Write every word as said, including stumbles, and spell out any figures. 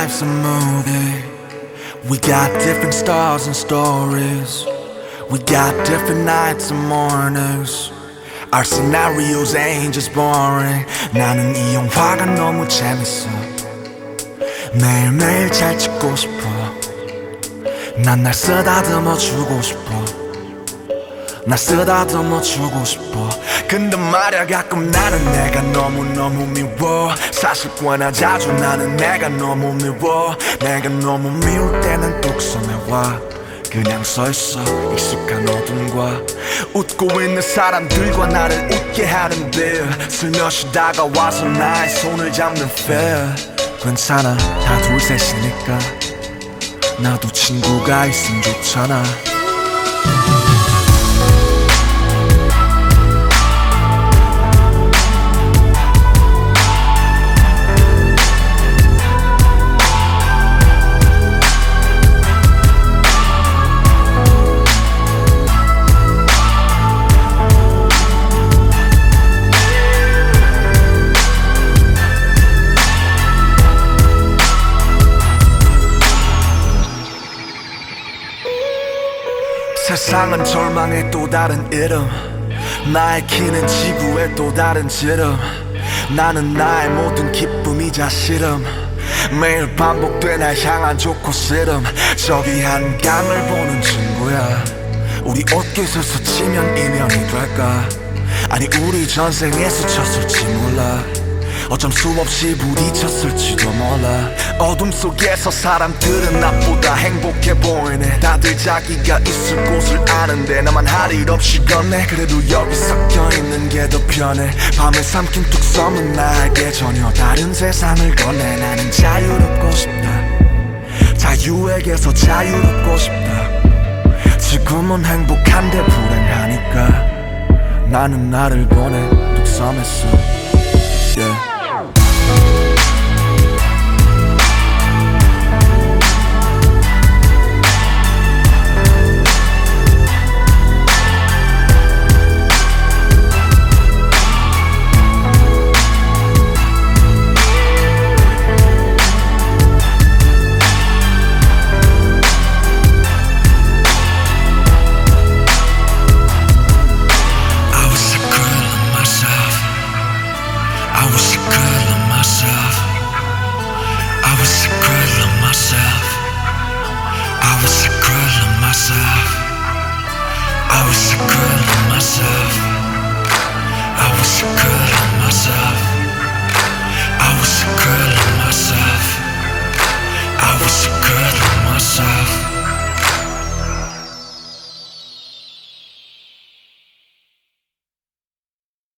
life's a movie. We got different stars and stories. We got different nights and mornings. Our scenarios ain't just boring. 나는 이 영화가 너무 재밌어. 매일매일 잘 찍고 싶어. 난 날 쓰다듬어 주고 싶어. 날 쓰다듬어 주고 싶어. 근데 말야 가끔 나는 내가 너무너무 미워. 사실 꽤나 자주 나는 내가 너무 미워. 내가 너무 미울 때는 뚝섬에와 그냥 서있어 익숙한 어둠과 웃고 있는 사람들과 나를 웃게 하는데 슬며시 다가와서 나의 손을 잡는 feel. 괜찮아 다 둘셋이니까 나도 친구가 있으면 좋잖아. 세상은 절망의 또 다른 이름. 나의 키는 지구의 또 다른 지름. 나는 나의 모든 기쁨이자 싫음. 매일 반복돼 날 향한 좋고 싫음. 저기 한강을 보는 친구야. 우리 옷깃을 스치면 인연이 될까. 아니 우리 전생에 스쳤을지 몰라. 어쩜 수없이 부딪혔을지도 몰라. 어둠 속에서 사람들은 나보다 행복해 보이네. 다들 자기가 있을 곳을 아는데 나만 할 일 없이 걷네. 그래도 여기 섞여있는 게 더 편해. 밤을 삼킨 뚝섬은 나에게 전혀 다른 세상을 건네. 나는 자유롭고 싶다. 자유에게서 자유롭고 싶다. 지금은 행복한데 불행하니까 나는 나를 보내 뚝섬에서 yeah.